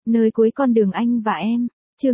Nơi cuối con đường anh và em, chương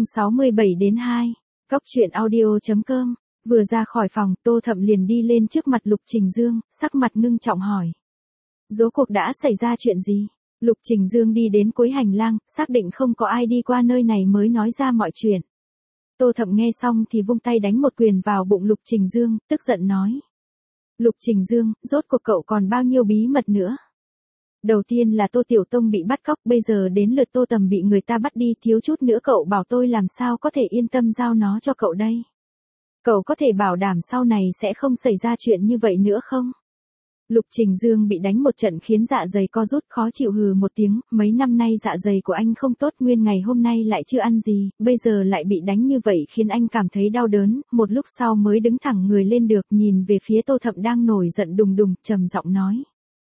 67-2, Cóc truyện audio.com. Vừa ra khỏi phòng, Tô Thậm liền đi lên trước mặt Lục Trình Dương, sắc mặt ngưng trọng hỏi. Rốt cuộc đã xảy ra chuyện gì? Lục Trình Dương đi đến cuối hành lang, xác định không có ai đi qua nơi này mới nói ra mọi chuyện. Tô Thậm nghe xong thì vung tay đánh một quyền vào bụng Lục Trình Dương, tức giận nói. Lục Trình Dương, rốt cuộc cậu còn bao nhiêu bí mật nữa? Đầu tiên là Tô Tiểu Tông bị bắt cóc, bây giờ đến lượt Tô Tầm bị người ta bắt đi, thiếu chút nữa cậu bảo tôi làm sao có thể yên tâm giao nó cho cậu đây? Cậu có thể bảo đảm sau này sẽ không xảy ra chuyện như vậy nữa không? Lục Trình Dương bị đánh một trận khiến dạ dày co rút, khó chịu, hừ một tiếng, mấy năm nay dạ dày của anh không tốt, nguyên ngày hôm nay lại chưa ăn gì, bây giờ lại bị đánh như vậy khiến anh cảm thấy đau đớn, một lúc sau mới đứng thẳng người lên được, nhìn về phía Tô Thậm đang nổi giận đùng đùng, trầm giọng nói.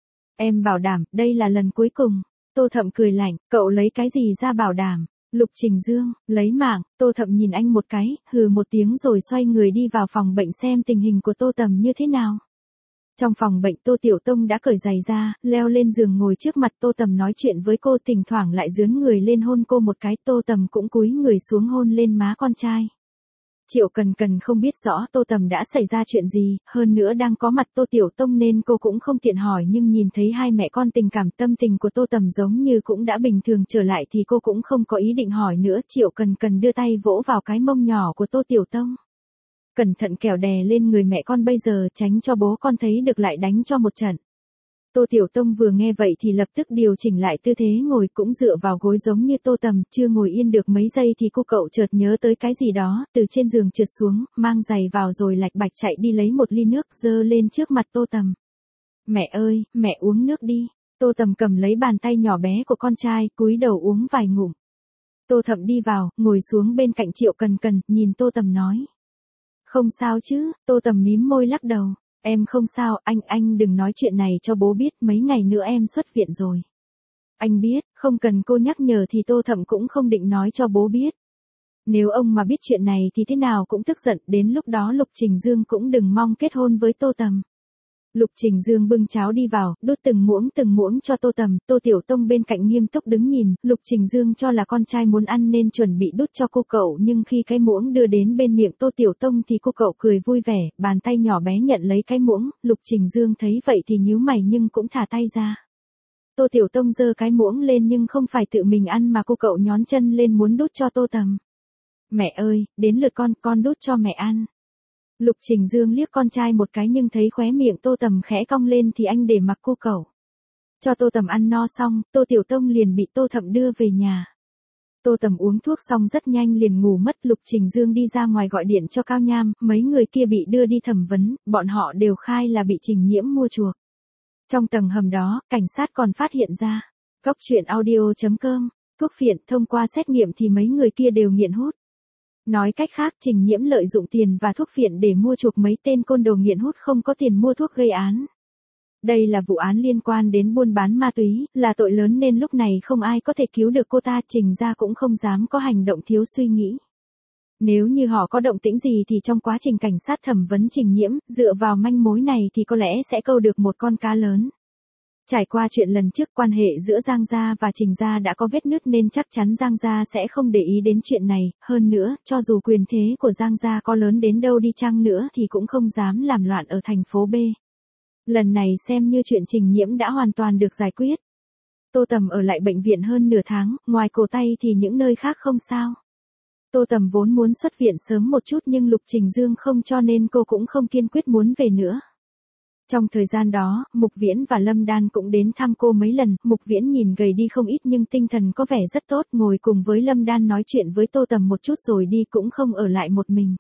Em bảo đảm, đây là lần cuối cùng. Tô Thậm cười lạnh, cậu lấy cái gì ra bảo đảm? Lục Trình Dương, lấy mạng. Tô Thậm nhìn anh một cái, hừ một tiếng rồi xoay người đi vào phòng bệnh xem tình hình của Tô Tầm như thế nào. Trong phòng bệnh, Tô Tiểu Tông đã cởi giày ra, leo lên giường ngồi trước mặt Tô Tầm nói chuyện với cô, thỉnh thoảng lại dướn người lên hôn cô một cái, Tô Tầm cũng cúi người xuống hôn lên má con trai. Triệu Cần Cần không biết rõ Tô Tầm đã xảy ra chuyện gì, hơn nữa đang có mặt Tô Tiểu Tông nên cô cũng không tiện hỏi, nhưng nhìn thấy hai mẹ con tình cảm tâm tình của Tô Tầm giống như cũng đã bình thường trở lại thì cô cũng không có ý định hỏi nữa. Triệu Cần Cần đưa tay vỗ vào cái mông nhỏ của Tô Tiểu Tông. Cẩn thận kẻo đè lên người mẹ con bây giờ, tránh cho bố con thấy được lại đánh cho một trận. Tô Tiểu Tông vừa nghe vậy thì lập tức điều chỉnh lại tư thế ngồi, cũng dựa vào gối giống như Tô Tầm, chưa ngồi yên được mấy giây thì cô cậu chợt nhớ tới cái gì đó, từ trên giường trượt xuống, mang giày vào rồi lạch bạch chạy đi lấy một ly nước dơ lên trước mặt Tô Tầm. Mẹ ơi, mẹ uống nước đi. Tô Tầm cầm lấy bàn tay nhỏ bé của con trai, cúi đầu uống vài ngụm. Tô Thậm đi vào, ngồi xuống bên cạnh Triệu Cần Cần, nhìn Tô Tầm nói. Không sao chứ? Tô Tầm mím môi lắc đầu. Em không sao, anh đừng nói chuyện này cho bố biết, mấy ngày nữa em xuất viện rồi. Anh biết, không cần cô nhắc nhở thì Tô Thậm cũng không định nói cho bố biết. Nếu ông mà biết chuyện này thì thế nào cũng tức giận, đến lúc đó Lục Trình Dương cũng đừng mong kết hôn với Tô Tầm. Lục Trình Dương bưng cháo đi vào, đút từng muỗng cho Tô Tầm, Tô Tiểu Tông bên cạnh nghiêm túc đứng nhìn, Lục Trình Dương cho là con trai muốn ăn nên chuẩn bị đút cho cô cậu, nhưng khi cái muỗng đưa đến bên miệng Tô Tiểu Tông thì cô cậu cười vui vẻ, bàn tay nhỏ bé nhận lấy cái muỗng, Lục Trình Dương thấy vậy thì nhíu mày nhưng cũng thả tay ra. Tô Tiểu Tông giơ cái muỗng lên nhưng không phải tự mình ăn mà cô cậu nhón chân lên muốn đút cho Tô Tầm. Mẹ ơi, đến lượt con đút cho mẹ ăn. Lục Trình Dương liếc con trai một cái nhưng thấy khóe miệng Tô Tầm khẽ cong lên thì anh để mặc cô cậu. Cho Tô Tầm ăn no xong, Tô Tiểu Tông liền bị Tô Thậm đưa về nhà. Tô Tầm uống thuốc xong rất nhanh liền ngủ mất. Lục Trình Dương đi ra ngoài gọi điện cho Cao Nham, mấy người kia bị đưa đi thẩm vấn, bọn họ đều khai là bị Trình Nhiễm mua chuộc. Trong tầng hầm đó, cảnh sát còn phát hiện ra. Cóc truyện audio.com, thuốc phiện, thông qua xét nghiệm thì mấy người kia đều nghiện hút. Nói cách khác, Trình Nhiễm lợi dụng tiền và thuốc phiện để mua chuộc mấy tên côn đồ nghiện hút không có tiền mua thuốc gây án. Đây là vụ án liên quan đến buôn bán ma túy, là tội lớn nên lúc này không ai có thể cứu được cô ta, Trình gia cũng không dám có hành động thiếu suy nghĩ. Nếu như họ có động tĩnh gì thì trong quá trình cảnh sát thẩm vấn Trình Nhiễm, dựa vào manh mối này thì có lẽ sẽ câu được một con cá lớn. Trải qua chuyện lần trước, quan hệ giữa Giang gia và Trình gia đã có vết nứt nên chắc chắn Giang gia sẽ không để ý đến chuyện này, hơn nữa, cho dù quyền thế của Giang gia có lớn đến đâu đi chăng nữa thì cũng không dám làm loạn ở thành phố B. Lần này xem như chuyện Trình Nhiễm đã hoàn toàn được giải quyết. Tô Tầm ở lại bệnh viện hơn nửa tháng, ngoài cổ tay thì những nơi khác không sao. Tô Tầm vốn muốn xuất viện sớm một chút nhưng Lục Trình Dương không cho nên cô cũng không kiên quyết muốn về nữa. Trong thời gian đó, Mục Viễn và Lâm Đan cũng đến thăm cô mấy lần, Mục Viễn nhìn gầy đi không ít nhưng tinh thần có vẻ rất tốt, ngồi cùng với Lâm Đan nói chuyện với Tô Tầm một chút rồi đi, cũng không ở lại một mình.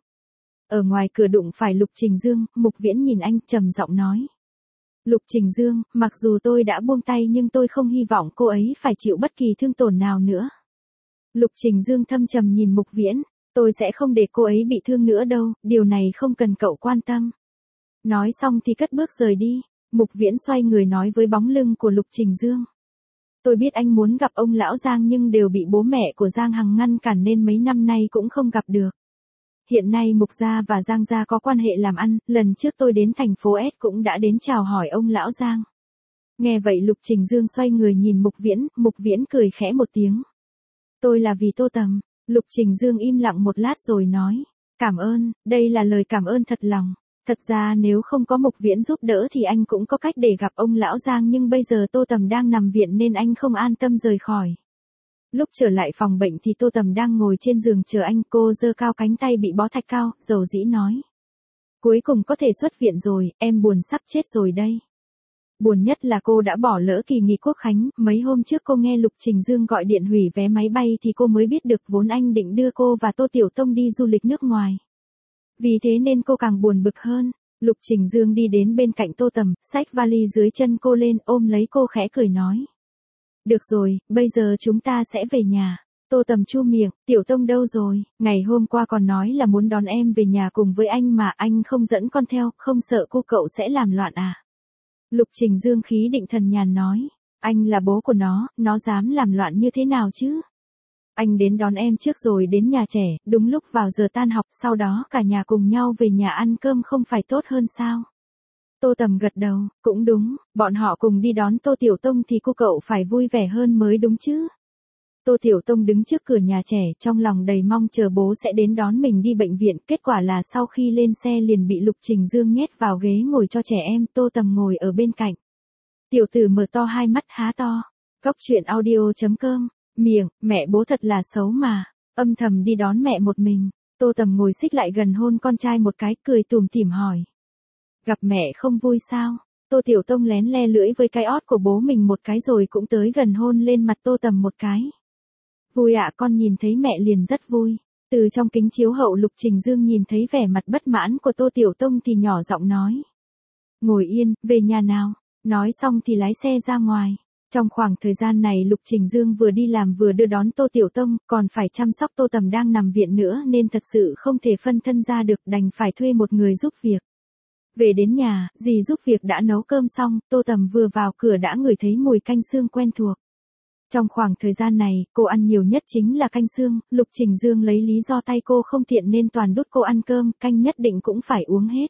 Ở ngoài cửa đụng phải Lục Trình Dương, Mục Viễn nhìn anh trầm giọng nói. Lục Trình Dương, mặc dù tôi đã buông tay nhưng tôi không hy vọng cô ấy phải chịu bất kỳ thương tổn nào nữa. Lục Trình Dương thâm trầm nhìn Mục Viễn, tôi sẽ không để cô ấy bị thương nữa đâu, điều này không cần cậu quan tâm. Nói xong thì cất bước rời đi, Mục Viễn xoay người nói với bóng lưng của Lục Trình Dương. Tôi biết anh muốn gặp ông lão Giang nhưng đều bị bố mẹ của Giang Hằng ngăn cản nên mấy năm nay cũng không gặp được. Hiện nay Mục gia và Giang gia có quan hệ làm ăn, lần trước tôi đến thành phố S cũng đã đến chào hỏi ông lão Giang. Nghe vậy Lục Trình Dương xoay người nhìn Mục Viễn cười khẽ một tiếng. Tôi là vì Tô Tầm. Lục Trình Dương im lặng một lát rồi nói. Cảm ơn, đây là lời cảm ơn thật lòng. Thật ra nếu không có Mục Viễn giúp đỡ thì anh cũng có cách để gặp ông lão Giang, nhưng bây giờ Tô Tầm đang nằm viện nên anh không an tâm rời khỏi. Lúc trở lại phòng bệnh thì Tô Tầm đang ngồi trên giường chờ anh, cô giơ cao cánh tay bị bó thạch cao, dầu dĩ nói. Cuối cùng có thể xuất viện rồi, em buồn sắp chết rồi đây. Buồn nhất là cô đã bỏ lỡ kỳ nghỉ Quốc khánh, mấy hôm trước cô nghe Lục Trình Dương gọi điện hủy vé máy bay thì cô mới biết được vốn anh định đưa cô và Tô Tiểu Tông đi du lịch nước ngoài. Vì thế nên cô càng buồn bực hơn. Lục Trình Dương đi đến bên cạnh Tô Tầm, xách vali dưới chân cô lên, ôm lấy cô khẽ cười nói. Được rồi, bây giờ chúng ta sẽ về nhà. Tô Tầm chu miệng, Tiểu Tông đâu rồi, ngày hôm qua còn nói là muốn đón em về nhà cùng với anh mà anh không dẫn con theo, không sợ cô cậu sẽ làm loạn à? Lục Trình Dương khí định thần nhàn nói, anh là bố của nó dám làm loạn như thế nào chứ? Anh đến đón em trước rồi đến nhà trẻ, đúng lúc vào giờ tan học, sau đó cả nhà cùng nhau về nhà ăn cơm không phải tốt hơn sao? Tô Tầm gật đầu, cũng đúng, bọn họ cùng đi đón Tô Tiểu Tông thì cô cậu phải vui vẻ hơn mới đúng chứ. Tô Tiểu Tông đứng trước cửa nhà trẻ, trong lòng đầy mong chờ bố sẽ đến đón mình đi bệnh viện, kết quả là sau khi lên xe liền bị Lục Trình Dương nhét vào ghế ngồi cho trẻ em, Tô Tầm ngồi ở bên cạnh. Tiểu tử mở to hai mắt há to. Cóc truyện audio.com, miệng, mẹ bố thật là xấu mà, âm thầm đi đón mẹ một mình. Tô Tầm ngồi xích lại gần hôn con trai một cái, cười tủm tỉm hỏi. Gặp mẹ không vui sao? Tô Tiểu Tông lén le lưỡi với cái ót của bố mình một cái rồi cũng tới gần hôn lên mặt Tô Tầm một cái. Vui ạ, con nhìn thấy mẹ liền rất vui. Từ trong kính chiếu hậu Lục Trình Dương nhìn thấy vẻ mặt bất mãn của Tô Tiểu Tông thì nhỏ giọng nói. Ngồi yên, về nhà nào. Nói xong thì lái xe ra ngoài. Trong khoảng thời gian này Lục Trình Dương vừa đi làm vừa đưa đón Tô Tiểu Tông, còn phải chăm sóc Tô Tầm đang nằm viện nữa nên thật sự không thể phân thân ra được, đành phải thuê một người giúp việc. Về đến nhà, dì giúp việc đã nấu cơm xong, Tô Tầm vừa vào cửa đã ngửi thấy mùi canh xương quen thuộc. Trong khoảng thời gian này, cô ăn nhiều nhất chính là canh xương, Lục Trình Dương lấy lý do tay cô không tiện nên toàn đút cô ăn cơm, canh nhất định cũng phải uống hết.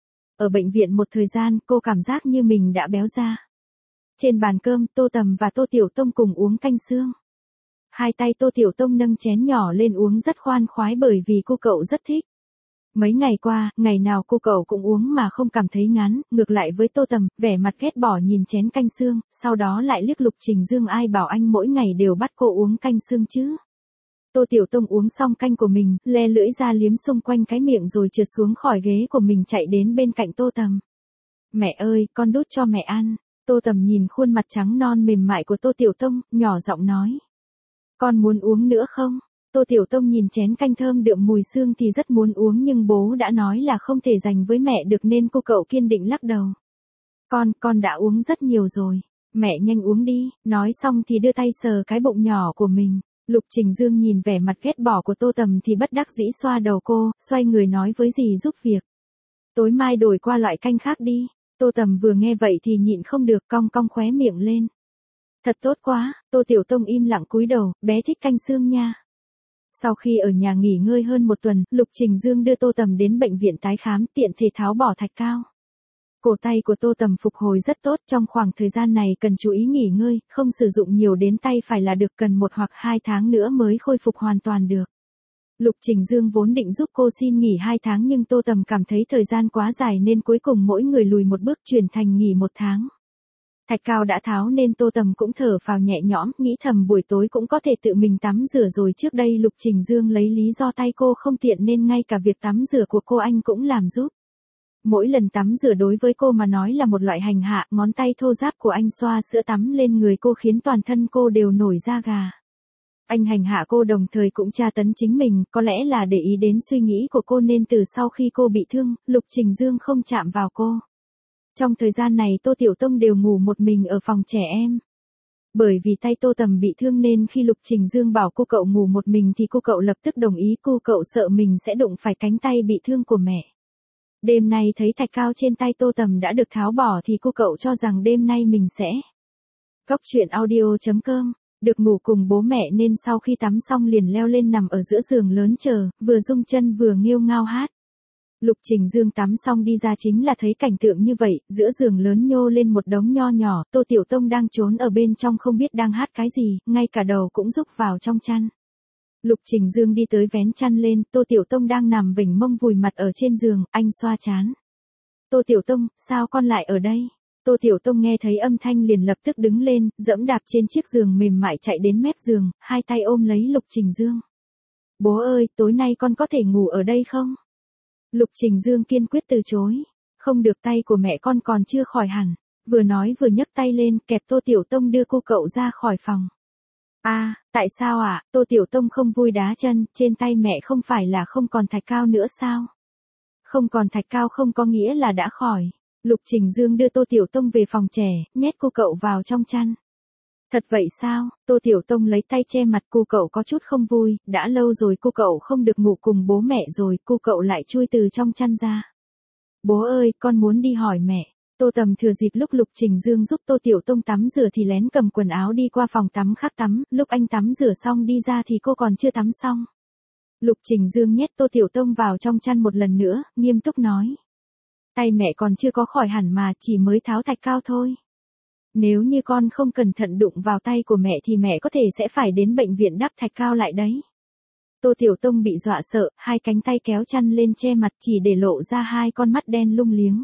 Ở bệnh viện một thời gian, cô cảm giác như mình đã béo ra. Trên bàn cơm, Tô Tầm và Tô Tiểu Tông cùng uống canh xương. Hai tay Tô Tiểu Tông nâng chén nhỏ lên uống rất khoan khoái bởi vì cô cậu rất thích. Mấy ngày qua, ngày nào cô cậu cũng uống mà không cảm thấy ngán, ngược lại với Tô Tầm, vẻ mặt ghét bỏ nhìn chén canh xương, sau đó lại liếc Lục Trình Dương, ai bảo anh mỗi ngày đều bắt cô uống canh xương chứ. Tô Tiểu Tông uống xong canh của mình, le lưỡi ra liếm xung quanh cái miệng rồi trượt xuống khỏi ghế của mình chạy đến bên cạnh Tô Tầm. Mẹ ơi, con đút cho mẹ ăn. Tô Tầm nhìn khuôn mặt trắng non mềm mại của Tô Tiểu Tông, nhỏ giọng nói. Con muốn uống nữa không? Tô Tiểu Tông nhìn chén canh thơm đượm mùi xương thì rất muốn uống nhưng bố đã nói là không thể dành với mẹ được nên cô cậu kiên định lắc đầu. Con đã uống rất nhiều rồi. Mẹ nhanh uống đi, nói xong thì đưa tay sờ cái bụng nhỏ của mình. Lục Trình Dương nhìn vẻ mặt ghét bỏ của Tô Tầm thì bất đắc dĩ xoa đầu cô, xoay người nói với dì giúp việc. Tối mai đổi qua loại canh khác đi. Tô Tầm vừa nghe vậy thì nhịn không được, cong cong khóe miệng lên. Thật tốt quá, Tô Tiểu Tông im lặng cúi đầu, bé thích canh xương nha. Sau khi ở nhà nghỉ ngơi hơn một tuần, Lục Trình Dương đưa Tô Tầm đến bệnh viện tái khám, tiện thể tháo bỏ thạch cao. Cổ tay của Tô Tầm phục hồi rất tốt, trong khoảng thời gian này cần chú ý nghỉ ngơi, không sử dụng nhiều đến tay phải là được, cần 1 hoặc 2 tháng nữa mới khôi phục hoàn toàn được. Lục Trình Dương vốn định giúp cô xin nghỉ 2 tháng nhưng Tô Tầm cảm thấy thời gian quá dài nên cuối cùng mỗi người lùi một bước chuyển thành nghỉ 1 tháng. Thạch cao đã tháo nên Tô Tầm cũng thở phào nhẹ nhõm, nghĩ thầm buổi tối cũng có thể tự mình tắm rửa rồi, trước đây Lục Trình Dương lấy lý do tay cô không tiện nên ngay cả việc tắm rửa của cô anh cũng làm giúp. Mỗi lần tắm rửa đối với cô mà nói là một loại hành hạ, ngón tay thô ráp của anh xoa sữa tắm lên người cô khiến toàn thân cô đều nổi da gà. Anh hành hạ cô đồng thời cũng tra tấn chính mình, có lẽ là để ý đến suy nghĩ của cô nên từ sau khi cô bị thương, Lục Trình Dương không chạm vào cô. Trong thời gian này Tô Tiểu Tông đều ngủ một mình ở phòng trẻ em. Bởi vì tay Tô Tầm bị thương nên khi Lục Trình Dương bảo cô cậu ngủ một mình thì cô cậu lập tức đồng ý, cô cậu sợ mình sẽ đụng phải cánh tay bị thương của mẹ. Đêm nay thấy thạch cao trên tay Tô Tầm đã được tháo bỏ thì cô cậu cho rằng đêm nay mình sẽ. Cóc truyện audio.com, được ngủ cùng bố mẹ nên sau khi tắm xong liền leo lên nằm ở giữa giường lớn chờ, vừa rung chân vừa nghêu ngao hát. Lục Trình Dương tắm xong đi ra chính là thấy cảnh tượng như vậy, giữa giường lớn nhô lên một đống nho nhỏ, Tô Tiểu Tông đang trốn ở bên trong không biết đang hát cái gì, ngay cả đầu cũng rúc vào trong chăn. Lục Trình Dương đi tới vén chăn lên, Tô Tiểu Tông đang nằm vểnh mông vùi mặt ở trên giường, anh xoa trán. Tô Tiểu Tông, sao con lại ở đây? Tô Tiểu Tông nghe thấy âm thanh liền lập tức đứng lên, dẫm đạp trên chiếc giường mềm mại chạy đến mép giường, hai tay ôm lấy Lục Trình Dương. Bố ơi, tối nay con có thể ngủ ở đây không? Lục Trình Dương kiên quyết từ chối. Không được, tay của mẹ con còn chưa khỏi hẳn. Vừa nói vừa nhấc tay lên, kẹp Tô Tiểu Tông đưa cô cậu ra khỏi phòng. Tại sao ạ? Tô Tiểu Tông không vui đá chân, trên tay mẹ không phải là không còn thạch cao nữa sao? Không còn thạch cao không có nghĩa là đã khỏi. Lục Trình Dương đưa Tô Tiểu Tông về phòng trẻ, nhét cô cậu vào trong chăn. Thật vậy sao? Tô Tiểu Tông lấy tay che mặt, cô cậu có chút không vui, đã lâu rồi cô cậu không được ngủ cùng bố mẹ rồi, cô cậu lại chui từ trong chăn ra. Bố ơi, con muốn đi hỏi mẹ. Tô Tầm thừa dịp lúc Lục Trình Dương giúp Tô Tiểu Tông tắm rửa thì lén cầm quần áo đi qua phòng tắm khác tắm, lúc anh tắm rửa xong đi ra thì cô còn chưa tắm xong. Lục Trình Dương nhét Tô Tiểu Tông vào trong chăn một lần nữa, nghiêm túc nói. Tay mẹ còn chưa có khỏi hẳn mà, chỉ mới tháo thạch cao thôi. Nếu như con không cẩn thận đụng vào tay của mẹ thì mẹ có thể sẽ phải đến bệnh viện đắp thạch cao lại đấy. Tô Tiểu Tông bị dọa sợ, hai cánh tay kéo chăn lên che mặt chỉ để lộ ra hai con mắt đen lung liếng.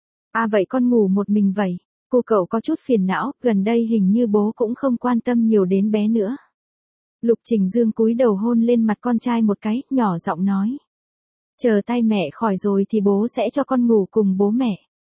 Vậy con ngủ một mình vậy? Cô cậu có chút phiền não, gần đây hình như bố cũng không quan tâm nhiều đến bé nữa. Lục Trình Dương cúi đầu hôn lên mặt con trai một cái, nhỏ giọng nói. Chờ tay mẹ khỏi rồi thì bố sẽ cho con ngủ cùng bố mẹ.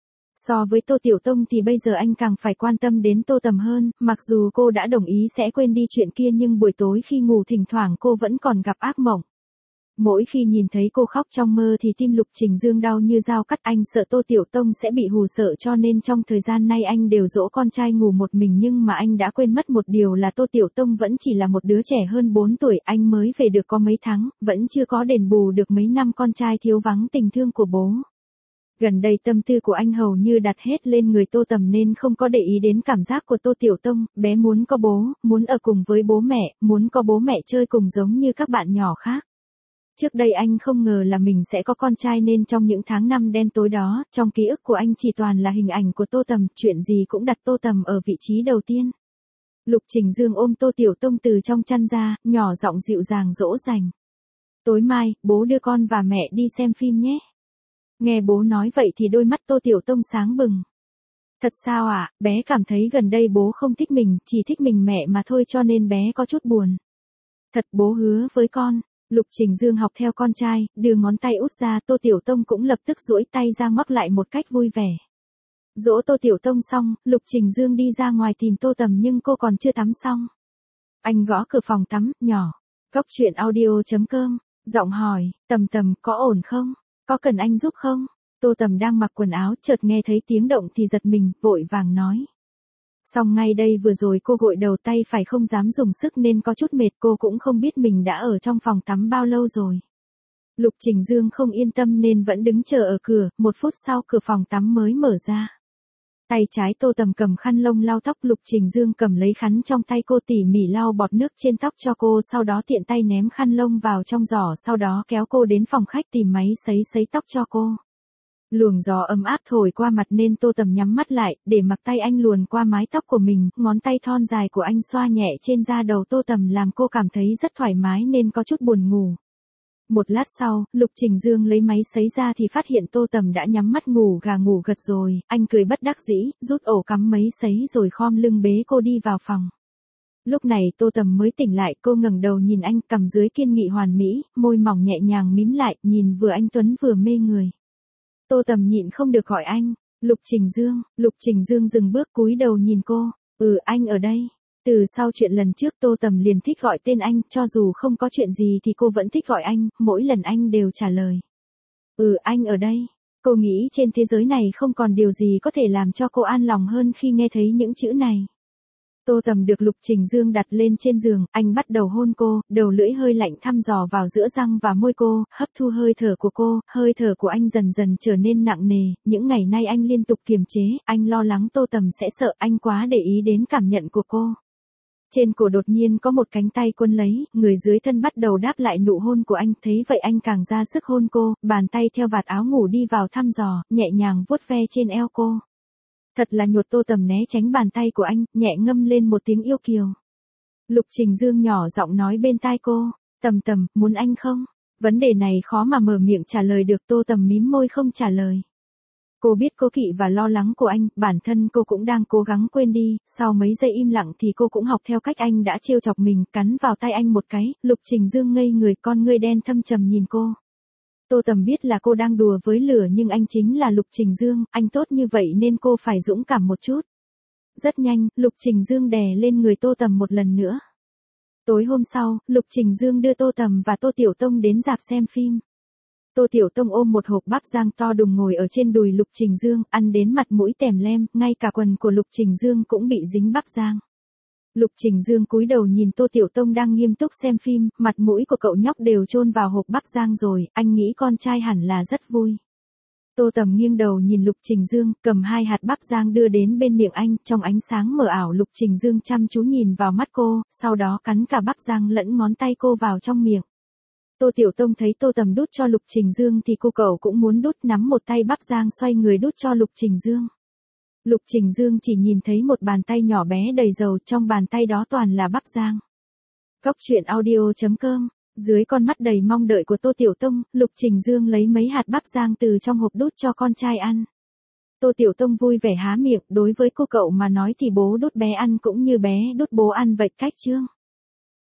So với Tô Tiểu Tông thì bây giờ anh càng phải quan tâm đến Tô Tầm hơn, mặc dù cô đã đồng ý sẽ quên đi chuyện kia nhưng buổi tối khi ngủ thỉnh thoảng cô vẫn còn gặp ác mộng. Mỗi khi nhìn thấy cô khóc trong mơ thì tim Lục Trình Dương đau như dao cắt, anh sợ Tô Tiểu Tông sẽ bị hù sợ cho nên trong thời gian nay anh đều dỗ con trai ngủ một mình, nhưng mà anh đã quên mất một điều là Tô Tiểu Tông vẫn chỉ là một đứa trẻ hơn 4 tuổi, anh mới về được có mấy tháng, vẫn chưa có đền bù được mấy năm con trai thiếu vắng tình thương của bố. Gần đây tâm tư của anh hầu như đặt hết lên người Tô Tầm nên không có để ý đến cảm giác của Tô Tiểu Tông, bé muốn có bố, muốn ở cùng với bố mẹ, muốn có bố mẹ chơi cùng giống như các bạn nhỏ khác. Trước đây anh không ngờ là mình sẽ có con trai nên trong những tháng năm đen tối đó, trong ký ức của anh chỉ toàn là hình ảnh của Tô Tầm, chuyện gì cũng đặt Tô Tầm ở vị trí đầu tiên. Lục Trình Dương ôm Tô Tiểu Tông từ trong chăn ra, nhỏ giọng dịu dàng dỗ dành. Tối mai, bố đưa con và mẹ đi xem phim nhé. Nghe bố nói vậy thì đôi mắt Tô Tiểu Tông sáng bừng. Thật sao ạ? Bé cảm thấy gần đây bố không thích mình, chỉ thích mình mẹ mà thôi cho nên bé có chút buồn. Thật, bố hứa với con. Lục Trình Dương học theo con trai, đưa ngón tay út ra, Tô Tiểu Tông cũng lập tức duỗi tay ra ngoắc lại một cách vui vẻ. Dỗ Tô Tiểu Tông xong, Lục Trình Dương đi ra ngoài tìm Tô Tầm nhưng cô còn chưa tắm xong. Anh gõ cửa phòng tắm, nhỏ. Cốc truyện audio.com, giọng hỏi, Tầm Tầm, có ổn không? Có cần anh giúp không? Tô Tầm đang mặc quần áo, chợt nghe thấy tiếng động thì giật mình, vội vàng nói. Xong ngay đây vừa rồi cô gội đầu, tay phải không dám dùng sức nên có chút mệt, cô cũng không biết mình đã ở trong phòng tắm bao lâu rồi. Lục Trình Dương không yên tâm nên vẫn đứng chờ ở cửa, 1 phút sau cửa phòng tắm mới mở ra. Tay trái Tô Tầm cầm khăn lông lau tóc, Lục Trình Dương cầm lấy khăn trong tay cô tỉ mỉ lau bọt nước trên tóc cho cô, sau đó tiện tay ném khăn lông vào trong giỏ, sau đó kéo cô đến phòng khách tìm máy sấy tóc cho cô. Luồng gió ấm áp thổi qua mặt nên Tô Tầm nhắm mắt lại, để mặc tay anh luồn qua mái tóc của mình, ngón tay thon dài của anh xoa nhẹ trên da đầu Tô Tầm làm cô cảm thấy rất thoải mái nên có chút buồn ngủ. Một lát sau, Lục Trình Dương lấy máy sấy ra thì phát hiện Tô Tầm đã nhắm mắt ngủ gà ngủ gật rồi, anh cười bất đắc dĩ, rút ổ cắm máy sấy rồi khom lưng bế cô đi vào phòng. Lúc này Tô Tầm mới tỉnh lại, cô ngẩng đầu nhìn anh, cằm dưới kiên nghị hoàn mỹ, môi mỏng nhẹ nhàng mím lại, nhìn vừa anh tuấn vừa mê người. Tô Tầm nhịn không được gọi anh, Lục Trình Dương dừng bước cúi đầu nhìn cô, anh ở đây. Từ sau chuyện lần trước Tô Tầm liền thích gọi tên anh, cho dù không có chuyện gì thì cô vẫn thích gọi anh, mỗi lần anh đều trả lời. Anh ở đây. Cô nghĩ trên thế giới này không còn điều gì có thể làm cho cô an lòng hơn khi nghe thấy những chữ này. Tô Tầm được Lục Trình Dương đặt lên trên giường, anh bắt đầu hôn cô, đầu lưỡi hơi lạnh thăm dò vào giữa răng và môi cô, hấp thu hơi thở của cô, hơi thở của anh dần dần trở nên nặng nề, những ngày nay anh liên tục kiềm chế, anh lo lắng Tô Tầm sẽ sợ, anh quá để ý đến cảm nhận của cô. Trên cổ đột nhiên có một cánh tay quân lấy, người dưới thân bắt đầu đáp lại nụ hôn của anh, thấy vậy anh càng ra sức hôn cô, bàn tay theo vạt áo ngủ đi vào thăm dò, nhẹ nhàng vuốt ve trên eo cô. Thật là nhột. Tô Tầm né tránh bàn tay của anh, nhẹ ngâm lên một tiếng yêu kiều. Lục Trình Dương nhỏ giọng nói bên tai cô, Tầm Tầm, muốn anh không? Vấn đề này khó mà mở miệng trả lời được, Tô Tầm mím môi không trả lời. Cô biết cố kỵ và lo lắng của anh, bản thân cô cũng đang cố gắng quên đi, sau mấy giây im lặng thì cô cũng học theo cách anh đã trêu chọc mình, cắn vào tay anh một cái, Lục Trình Dương ngây người, con ngươi đen thâm trầm nhìn cô. Tô Tầm biết là cô đang đùa với lửa nhưng anh chính là Lục Trình Dương, anh tốt như vậy nên cô phải dũng cảm một chút. Rất nhanh, Lục Trình Dương đè lên người Tô Tầm một lần nữa. Tối hôm sau, Lục Trình Dương đưa Tô Tầm và Tô Tiểu Tông đến rạp xem phim. Tô Tiểu Tông ôm một hộp bắp rang to đùng ngồi ở trên đùi Lục Trình Dương, ăn đến mặt mũi tèm lem, ngay cả quần của Lục Trình Dương cũng bị dính bắp rang. Lục Trình Dương cúi đầu nhìn Tô Tiểu Tông đang nghiêm túc xem phim, mặt mũi của cậu nhóc đều chôn vào hộp bắp rang rồi, anh nghĩ con trai hẳn là rất vui. Tô Tầm nghiêng đầu nhìn Lục Trình Dương, cầm 2 hạt bắp rang đưa đến bên miệng anh, trong ánh sáng mờ ảo Lục Trình Dương chăm chú nhìn vào mắt cô, sau đó cắn cả bắp rang lẫn ngón tay cô vào trong miệng. Tô Tiểu Tông thấy Tô Tầm đút cho Lục Trình Dương thì cậu cũng muốn đút, nắm một tay bắp rang xoay người đút cho Lục Trình Dương. Lục Trình Dương chỉ nhìn thấy một bàn tay nhỏ bé đầy dầu, trong bàn tay đó toàn là bắp rang. Cóc truyện audio.com. Dưới con mắt đầy mong đợi của Tô Tiểu Tông, Lục Trình Dương lấy mấy hạt bắp rang từ trong hộp đút cho con trai ăn. Tô Tiểu Tông vui vẻ há miệng, đối với cậu mà nói thì bố đút bé ăn cũng như bé đút bố ăn vậy, cách chương.